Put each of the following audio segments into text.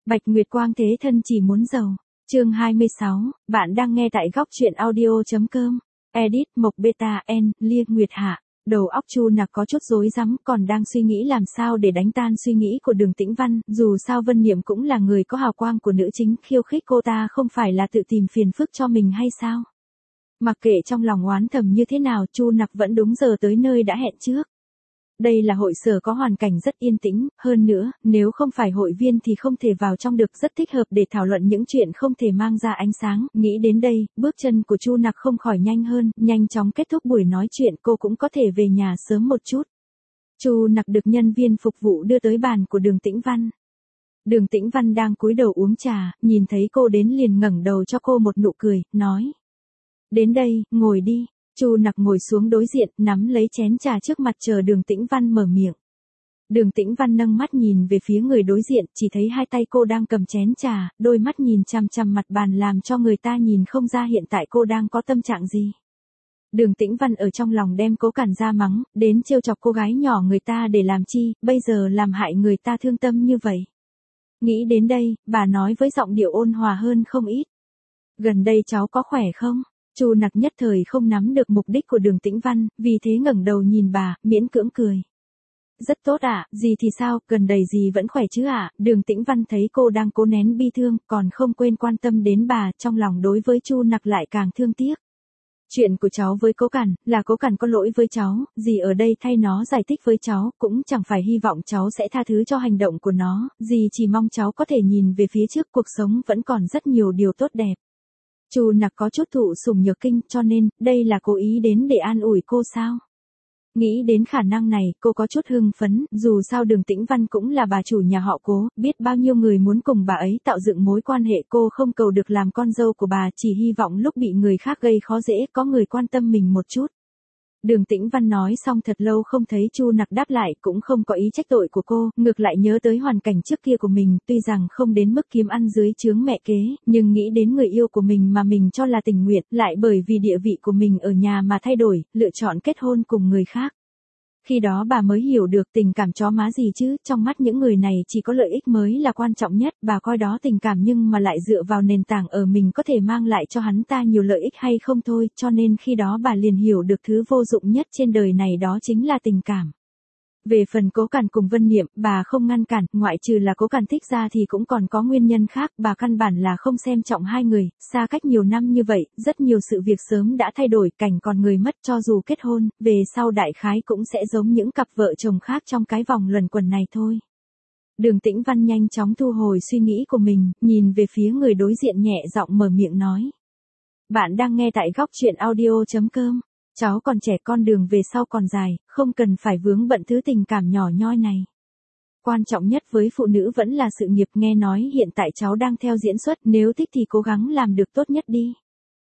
Bạch Nguyệt Quang thế thân chỉ muốn giàu. Chương 26, bạn đang nghe tại góc truyện audio.com. Edit Mộc Beta N, Lia Nguyệt Hạ. Đầu óc Chu Nặc có chút rối rắm, còn đang suy nghĩ làm sao để đánh tan suy nghĩ của Đường Tĩnh Văn, dù sao Vân Niệm cũng là người có hào quang của nữ chính, khiêu khích cô ta không phải là tự tìm phiền phức cho mình hay sao? Mặc kệ trong lòng oán thầm như thế nào, Chu Nặc vẫn đúng giờ tới nơi đã hẹn trước. Đây là hội sở có hoàn cảnh rất yên tĩnh, hơn nữa, nếu không phải hội viên thì không thể vào trong được, rất thích hợp để thảo luận những chuyện không thể mang ra ánh sáng. Nghĩ đến đây, bước chân của Chu Nặc không khỏi nhanh hơn, nhanh chóng kết thúc buổi nói chuyện, cô cũng có thể về nhà sớm một chút. Chu Nặc được nhân viên phục vụ đưa tới bàn của Đường Tĩnh Văn. Đường Tĩnh Văn đang cúi đầu uống trà, nhìn thấy cô đến liền ngẩng đầu cho cô một nụ cười, nói: "Đến đây, ngồi đi." Chu Nặc ngồi xuống đối diện, nắm lấy chén trà trước mặt chờ Đường Tĩnh Văn mở miệng. Đường Tĩnh Văn nâng mắt nhìn về phía người đối diện, chỉ thấy hai tay cô đang cầm chén trà, đôi mắt nhìn chằm chằm mặt bàn làm cho người ta nhìn không ra hiện tại cô đang có tâm trạng gì. Đường Tĩnh Văn ở trong lòng đem Cố Cản ra mắng, đến trêu chọc cô gái nhỏ người ta để làm chi, bây giờ làm hại người ta thương tâm như vậy. Nghĩ đến đây, bà nói với giọng điệu ôn hòa hơn không ít: "Gần đây cháu có khỏe không?" Chu Nặc nhất thời không nắm được mục đích của Đường Tĩnh Văn, vì thế ngẩng đầu nhìn bà, miễn cưỡng cười. "Rất tốt ạ, gì thì sao, gần đây gì vẫn khỏe chứ ạ?" Đường Tĩnh Văn thấy cô đang cố nén bi thương, còn không quên quan tâm đến bà, trong lòng đối với Chu Nặc lại càng thương tiếc. "Chuyện của cháu với Cố Cản, là Cố Cản có lỗi với cháu, dì ở đây thay nó giải thích với cháu, cũng chẳng phải hy vọng cháu sẽ tha thứ cho hành động của nó, dì chỉ mong cháu có thể nhìn về phía trước, cuộc sống vẫn còn rất nhiều điều tốt đẹp." Chu Nặc có chút thụ sủng nhược kinh, cho nên, đây là cố ý đến để an ủi cô sao? Nghĩ đến khả năng này, cô có chút hưng phấn, dù sao Đường Tĩnh Văn cũng là bà chủ nhà họ Cố, biết bao nhiêu người muốn cùng bà ấy tạo dựng mối quan hệ, cô không cầu được làm con dâu của bà, chỉ hy vọng lúc bị người khác gây khó dễ, có người quan tâm mình một chút. Đường Tĩnh Văn nói xong thật lâu không thấy Chu Nặc đáp lại, cũng không có ý trách tội của cô, ngược lại nhớ tới hoàn cảnh trước kia của mình, tuy rằng không đến mức kiếm ăn dưới trướng mẹ kế, nhưng nghĩ đến người yêu của mình mà mình cho là tình nguyện, lại bởi vì địa vị của mình ở nhà mà thay đổi, lựa chọn kết hôn cùng người khác. Khi đó bà mới hiểu được tình cảm chó má gì chứ, trong mắt những người này chỉ có lợi ích mới là quan trọng nhất, bà coi đó tình cảm nhưng mà lại dựa vào nền tảng ở mình có thể mang lại cho hắn ta nhiều lợi ích hay không thôi, cho nên khi đó bà liền hiểu được thứ vô dụng nhất trên đời này đó chính là tình cảm. Về phần Cố Cản cùng Vân Niệm, bà không ngăn cản, ngoại trừ là Cố Cản thích ra thì cũng còn có nguyên nhân khác, bà căn bản là không xem trọng hai người, xa cách nhiều năm như vậy, rất nhiều sự việc sớm đã thay đổi, cảnh còn người mất, cho dù kết hôn, về sau đại khái cũng sẽ giống những cặp vợ chồng khác trong cái vòng luẩn quẩn này thôi. Đường Tĩnh Văn nhanh chóng thu hồi suy nghĩ của mình, nhìn về phía người đối diện nhẹ giọng mở miệng nói: "Bạn đang nghe tại góc truyện audio.com. Cháu còn trẻ, con đường về sau còn dài, không cần phải vướng bận thứ tình cảm nhỏ nhoi này. Quan trọng nhất với phụ nữ vẫn là sự nghiệp, nghe nói hiện tại cháu đang theo diễn xuất, nếu thích thì cố gắng làm được tốt nhất đi.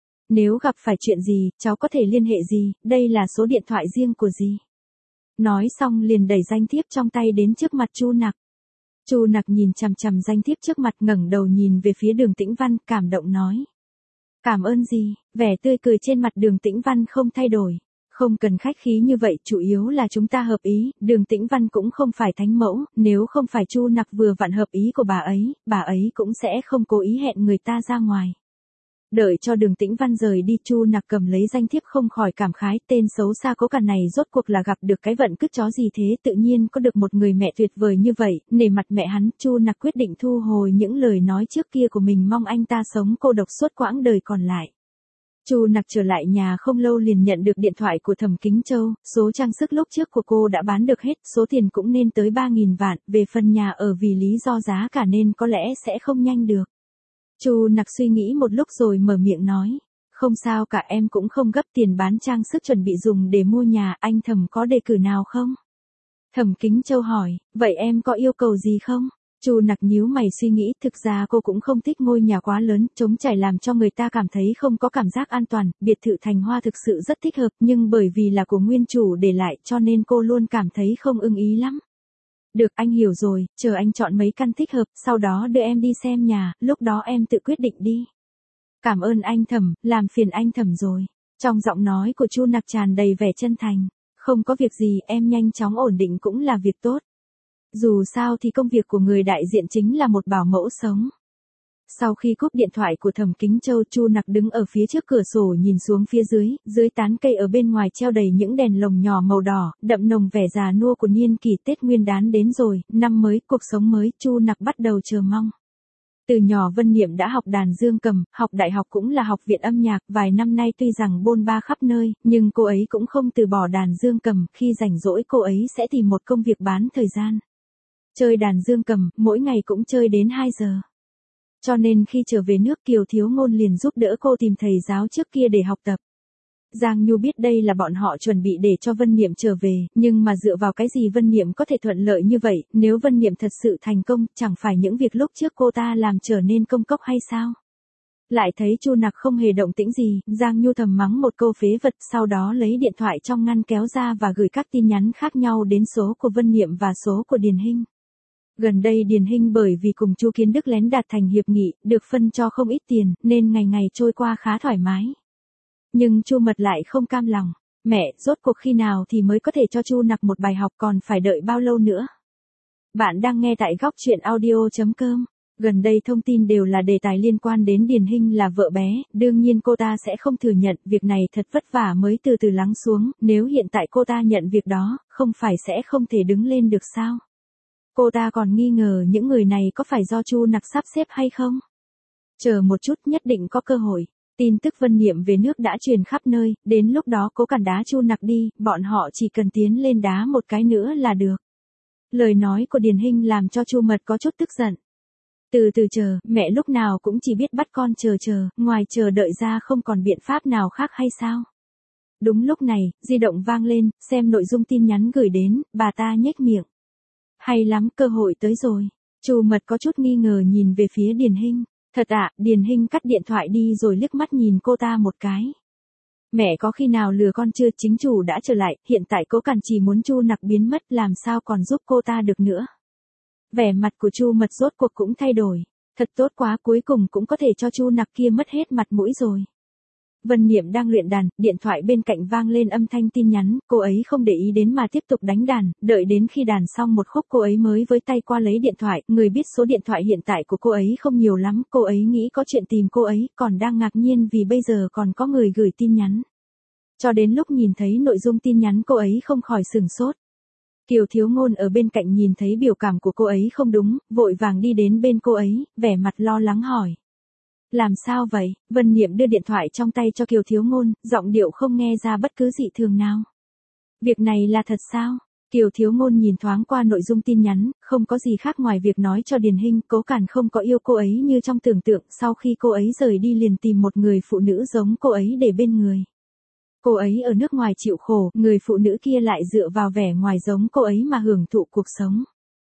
Nếu gặp phải chuyện gì, cháu có thể liên hệ gì, đây là số điện thoại riêng của dì." Nói xong liền đẩy danh thiếp trong tay đến trước mặt Chu Nặc. Chu Nặc nhìn chằm chằm danh thiếp trước mặt, ngẩng đầu nhìn về phía Đường Tĩnh Văn, cảm động nói: "Cảm ơn dì." Vẻ tươi cười trên mặt Đường Tĩnh Văn không thay đổi. "Không cần khách khí như vậy, chủ yếu là chúng ta hợp ý." Đường Tĩnh Văn cũng không phải thánh mẫu, nếu không phải Chu Nặc vừa vặn hợp ý của bà ấy cũng sẽ không cố ý hẹn người ta ra ngoài. Đợi cho Đường Tĩnh Văn rời đi, Chu Nặc cầm lấy danh thiếp không khỏi cảm khái, tên xấu xa Cố Cản này rốt cuộc là gặp được cái vận cứt chó gì thế, tự nhiên có được một người mẹ tuyệt vời như vậy, nể mặt mẹ hắn, Chu Nặc quyết định thu hồi những lời nói trước kia của mình, mong anh ta sống cô độc suốt quãng đời còn lại. Chu Nặc trở lại nhà không lâu liền nhận được điện thoại của Thẩm Kính Châu, số trang sức lúc trước của cô đã bán được hết, số tiền cũng nên tới 3.000 vạn, về phần nhà ở vì lý do giá cả nên có lẽ sẽ không nhanh được. Chu Nặc suy nghĩ một lúc rồi mở miệng nói: "Không sao cả, em cũng không gấp, tiền bán trang sức chuẩn bị dùng để mua nhà, anh Thẩm có đề cử nào không?" Thẩm Kính Châu hỏi: "Vậy em có yêu cầu gì không?" Chu Nặc nhíu mày suy nghĩ, thực ra cô cũng không thích ngôi nhà quá lớn, trống trải làm cho người ta cảm thấy không có cảm giác an toàn, biệt thự Thành Hoa thực sự rất thích hợp, nhưng bởi vì là của nguyên chủ để lại cho nên cô luôn cảm thấy không ưng ý lắm. "Được, anh hiểu rồi, chờ anh chọn mấy căn thích hợp, sau đó đưa em đi xem nhà, lúc đó em tự quyết định đi." "Cảm ơn anh Thẩm, làm phiền anh Thẩm rồi." Trong giọng nói của Chu Nặc tràn đầy vẻ chân thành. "Không có việc gì, em nhanh chóng ổn định cũng là việc tốt." Dù sao thì công việc của người đại diện chính là một bảo mẫu sống. Sau khi cúp điện thoại của Thẩm Kính Châu, Chu Nặc đứng ở phía trước cửa sổ nhìn xuống phía dưới tán cây ở bên ngoài treo đầy những đèn lồng nhỏ màu đỏ, đậm nồng vẻ già nua của niên kỳ Tết Nguyên Đán đến rồi, năm mới, cuộc sống mới, Chu Nặc bắt đầu chờ mong. Từ nhỏ Vân Niệm đã học đàn dương cầm, học đại học cũng là học viện âm nhạc, vài năm nay tuy rằng bôn ba khắp nơi, nhưng cô ấy cũng không từ bỏ đàn dương cầm, khi rảnh rỗi cô ấy sẽ tìm một công việc bán thời gian. Chơi đàn dương cầm, mỗi ngày cũng chơi đến 2 giờ. Cho nên khi trở về nước Kiều Thiếu Ngôn liền giúp đỡ cô tìm thầy giáo trước kia để học tập. Giang Nhu biết đây là bọn họ chuẩn bị để cho Vân Niệm trở về, nhưng mà dựa vào cái gì Vân Niệm có thể thuận lợi như vậy, nếu Vân Niệm thật sự thành công, chẳng phải những việc lúc trước cô ta làm trở nên công cốc hay sao? Lại thấy Chu Nặc không hề động tĩnh gì, Giang Nhu thầm mắng một câu phế vật, sau đó lấy điện thoại trong ngăn kéo ra và gửi các tin nhắn khác nhau đến số của Vân Niệm và số của Điền Hinh. Gần đây Điền Hinh bởi vì cùng Chu Kiến Đức lén đạt thành hiệp nghị, được phân cho không ít tiền, nên ngày ngày trôi qua khá thoải mái. Nhưng Chu Mật lại không cam lòng. Mẹ, rốt cuộc khi nào thì mới có thể cho Chu Nặc một bài học, còn phải đợi bao lâu nữa? Bạn đang nghe tại góc truyện audio.com. Gần đây thông tin đều là đề tài liên quan đến Điền Hinh là vợ bé, đương nhiên cô ta sẽ không thừa nhận, việc này thật vất vả mới từ từ lắng xuống, nếu hiện tại cô ta nhận việc đó, không phải sẽ không thể đứng lên được sao? Cô ta còn nghi ngờ những người này có phải do Chu Nặc sắp xếp hay không? Chờ một chút, nhất định có cơ hội. Tin tức Vân Niệm về nước đã truyền khắp nơi, đến lúc đó Cố Cản đá Chu Nặc đi, bọn họ chỉ cần tiến lên đá một cái nữa là được. Lời nói của Điền Hinh làm cho Chu Mật có chút tức giận. Từ từ chờ, mẹ lúc nào cũng chỉ biết bắt con chờ, ngoài chờ đợi ra không còn biện pháp nào khác hay sao? Đúng lúc này, di động vang lên, xem nội dung tin nhắn gửi đến, bà ta nhếch miệng. Hay lắm, cơ hội tới rồi. Chu Mật có chút nghi ngờ nhìn về phía Điền Hinh. Thật ạ, Điền Hinh cắt điện thoại đi rồi liếc mắt nhìn cô ta một cái. Mẹ có khi nào lừa con chưa, chính chủ đã trở lại, hiện tại Cố Cản chỉ muốn Chu Nặc biến mất, làm sao còn giúp cô ta được nữa. Vẻ mặt của Chu Mật rốt cuộc cũng thay đổi. Thật tốt quá, cuối cùng cũng có thể cho Chu Nặc kia mất hết mặt mũi rồi. Vân Niệm đang luyện đàn, điện thoại bên cạnh vang lên âm thanh tin nhắn, cô ấy không để ý đến mà tiếp tục đánh đàn, đợi đến khi đàn xong một khúc cô ấy mới với tay qua lấy điện thoại, người biết số điện thoại hiện tại của cô ấy không nhiều lắm, cô ấy nghĩ có chuyện tìm cô ấy, còn đang ngạc nhiên vì bây giờ còn có người gửi tin nhắn. Cho đến lúc nhìn thấy nội dung tin nhắn cô ấy không khỏi sửng sốt. Kiều Thiếu Ngôn ở bên cạnh nhìn thấy biểu cảm của cô ấy không đúng, vội vàng đi đến bên cô ấy, vẻ mặt lo lắng hỏi. Làm sao vậy? Vân Niệm đưa điện thoại trong tay cho Kiều Thiếu Ngôn, giọng điệu không nghe ra bất cứ dị thường nào. Việc này là thật sao? Kiều Thiếu Ngôn nhìn thoáng qua nội dung tin nhắn, không có gì khác ngoài việc nói cho Điền Hinh, Cố Cản không có yêu cô ấy như trong tưởng tượng, sau khi cô ấy rời đi liền tìm một người phụ nữ giống cô ấy để bên người. Cô ấy ở nước ngoài chịu khổ, người phụ nữ kia lại dựa vào vẻ ngoài giống cô ấy mà hưởng thụ cuộc sống.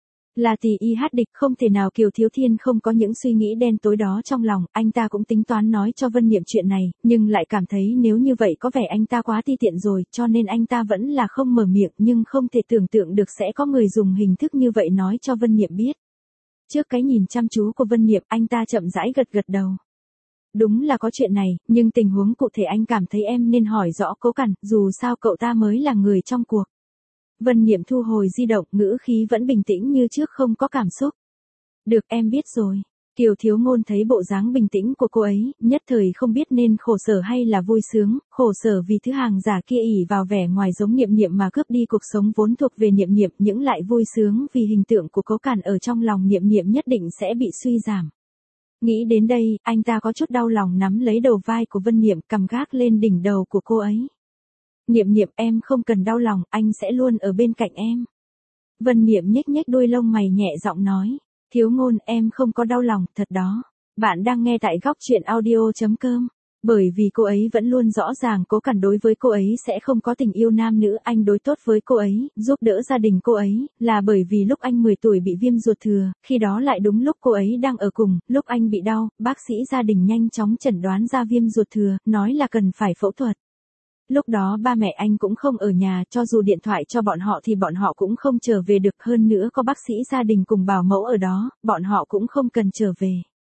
Là tỷ y hát địch, không thể nào. Kiều Thiếu Thiên không có những suy nghĩ đen tối đó trong lòng, anh ta cũng tính toán nói cho Vân Niệm chuyện này, nhưng lại cảm thấy nếu như vậy có vẻ anh ta quá ti tiện rồi, cho nên anh ta vẫn là không mở miệng, nhưng không thể tưởng tượng được sẽ có người dùng hình thức như vậy nói cho Vân Niệm biết. Trước cái nhìn chăm chú của Vân Niệm, anh ta chậm rãi gật gật đầu. Đúng là có chuyện này, nhưng tình huống cụ thể anh cảm thấy em nên hỏi rõ Cố Cản, dù sao cậu ta mới là người trong cuộc. Vân Niệm thu hồi di động, ngữ khí vẫn bình tĩnh như trước, không có cảm xúc. Được, em biết rồi. Kiều Thiếu Ngôn thấy bộ dáng bình tĩnh của cô ấy, nhất thời không biết nên khổ sở hay là vui sướng, khổ sở vì thứ hàng giả kia ỷ vào vẻ ngoài giống Niệm Niệm mà cướp đi cuộc sống vốn thuộc về Niệm Niệm, những lại vui sướng vì hình tượng của Cố Cản ở trong lòng Niệm Niệm nhất định sẽ bị suy giảm. Nghĩ đến đây, anh ta có chút đau lòng nắm lấy đầu vai của Vân Niệm, cầm gác lên đỉnh đầu của cô ấy. Niệm Niệm, em không cần đau lòng, anh sẽ luôn ở bên cạnh em. Vân Niệm nhếch nhếch đuôi lông mày nhẹ giọng nói. Thiếu Ngôn, em không có đau lòng, thật đó. Bạn đang nghe tại góc truyện audio.com. Bởi vì cô ấy vẫn luôn rõ ràng Cố Cản đối với cô ấy sẽ không có tình yêu nam nữ, anh đối tốt với cô ấy, giúp đỡ gia đình cô ấy, là bởi vì lúc anh 10 tuổi bị viêm ruột thừa, khi đó lại đúng lúc cô ấy đang ở cùng, lúc anh bị đau, bác sĩ gia đình nhanh chóng chẩn đoán ra viêm ruột thừa, nói là cần phải phẫu thuật. Lúc đó ba mẹ anh cũng không ở nhà, cho dù điện thoại cho bọn họ thì bọn họ cũng không trở về được, hơn nữa có bác sĩ gia đình cùng bảo mẫu ở đó, bọn họ cũng không cần trở về.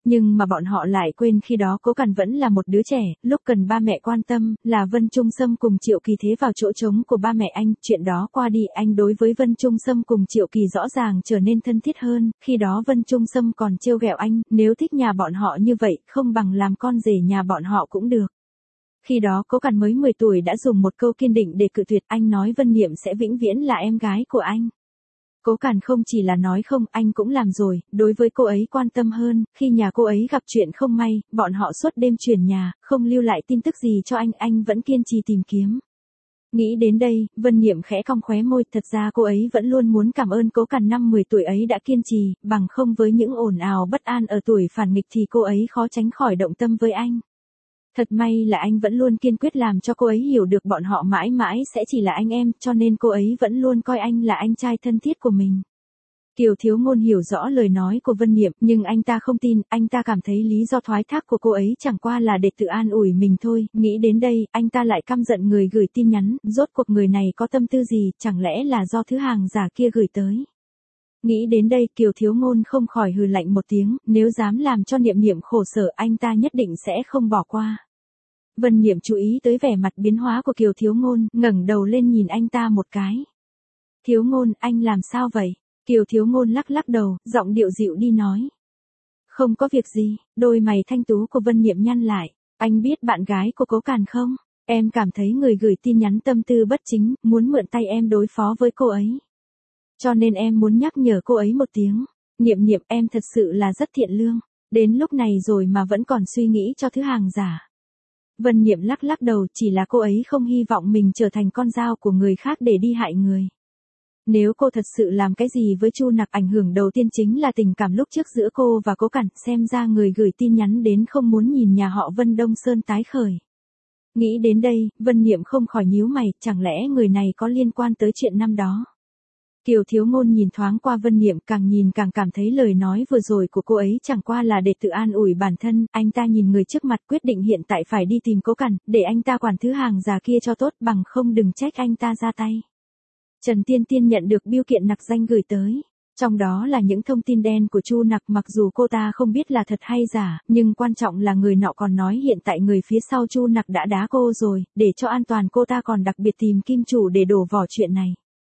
Nhưng mà bọn họ lại quên khi đó Cố Càn vẫn là một đứa trẻ, lúc cần ba mẹ quan tâm, là Vân Trung Sâm cùng Triệu Kỳ thế vào chỗ trống của ba mẹ anh, chuyện đó qua đi anh đối với Vân Trung Sâm cùng Triệu Kỳ rõ ràng trở nên thân thiết hơn, khi đó Vân Trung Sâm còn trêu ghẹo anh, nếu thích nhà bọn họ như vậy, không bằng làm con rể nhà bọn họ cũng được. Khi đó Cố Càn mới 10 tuổi đã dùng một câu kiên định để cự tuyệt, anh nói Vân Niệm sẽ vĩnh viễn là em gái của anh. Cố Càn không chỉ là nói không, anh cũng làm rồi, đối với cô ấy quan tâm hơn, khi nhà cô ấy gặp chuyện không may, bọn họ suốt đêm chuyển nhà, không lưu lại tin tức gì cho anh vẫn kiên trì tìm kiếm. Nghĩ đến đây, Vân Niệm khẽ cong khóe môi, thật ra cô ấy vẫn luôn muốn cảm ơn Cố Càn năm 10 tuổi ấy đã kiên trì, bằng không với những ồn ào bất an ở tuổi phản nghịch thì cô ấy khó tránh khỏi động tâm với anh. Thật may là anh vẫn luôn kiên quyết làm cho cô ấy hiểu được bọn họ mãi mãi sẽ chỉ là anh em, cho nên cô ấy vẫn luôn coi anh là anh trai thân thiết của mình. Kiều Thiếu Ngôn hiểu rõ lời nói của Vân Niệm, nhưng anh ta không tin, anh ta cảm thấy lý do thoái thác của cô ấy chẳng qua là để tự an ủi mình thôi, nghĩ đến đây, anh ta lại căm giận người gửi tin nhắn, rốt cuộc người này có tâm tư gì, chẳng lẽ là do thứ hàng giả kia gửi tới. Nghĩ đến đây Kiều Thiếu Ngôn không khỏi hừ lạnh một tiếng, nếu dám làm cho Niệm Niệm khổ sở anh ta nhất định sẽ không bỏ qua. Vân Niệm chú ý tới vẻ mặt biến hóa của Kiều Thiếu Ngôn, ngẩng đầu lên nhìn anh ta một cái. Thiếu Ngôn, anh làm sao vậy? Kiều Thiếu Ngôn lắc lắc đầu, giọng điệu dịu đi nói. Không có việc gì, đôi mày thanh tú của Vân Niệm nhăn lại. Anh biết bạn gái của Cố Càn không? Em cảm thấy người gửi tin nhắn tâm tư bất chính, muốn mượn tay em đối phó với cô ấy. Cho nên em muốn nhắc nhở cô ấy một tiếng. Niệm Niệm, em thật sự là rất thiện lương. Đến lúc này rồi mà vẫn còn suy nghĩ cho thứ hàng giả. Vân Niệm lắc lắc đầu, chỉ là cô ấy không hy vọng mình trở thành con dao của người khác để đi hại người. Nếu cô thật sự làm cái gì với Chu Nặc, ảnh hưởng đầu tiên chính là tình cảm lúc trước giữa cô và Cố Càn, xem ra người gửi tin nhắn đến không muốn nhìn nhà họ Vân Đông Sơn tái khởi. Nghĩ đến đây, Vân Niệm không khỏi nhíu mày, chẳng lẽ người này có liên quan tới chuyện năm đó. Kiều Thiếu Ngôn nhìn thoáng qua Vân Niệm, càng nhìn càng cảm thấy lời nói vừa rồi của cô ấy chẳng qua là để tự an ủi bản thân, anh ta nhìn người trước mặt quyết định hiện tại phải đi tìm Cố Càn, để anh ta quản thứ hàng già kia cho tốt, bằng không đừng trách anh ta ra tay. Trần Tiên Tiên nhận được bưu kiện nặc danh gửi tới. Trong đó là những thông tin đen của Chu Nặc, mặc dù cô ta không biết là thật hay giả, nhưng quan trọng là người nọ còn nói hiện tại người phía sau Chu Nặc đã đá cô rồi, để cho an toàn cô ta còn đặc biệt tìm kim chủ để đổ vỏ chuyện này.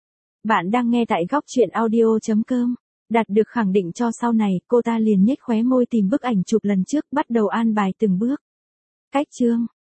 Bạn đang nghe tại góc truyện audio.com. Đạt được khẳng định cho sau này, cô ta liền nhếch khóe môi tìm bức ảnh chụp lần trước, bắt đầu an bài từng bước. Cách chương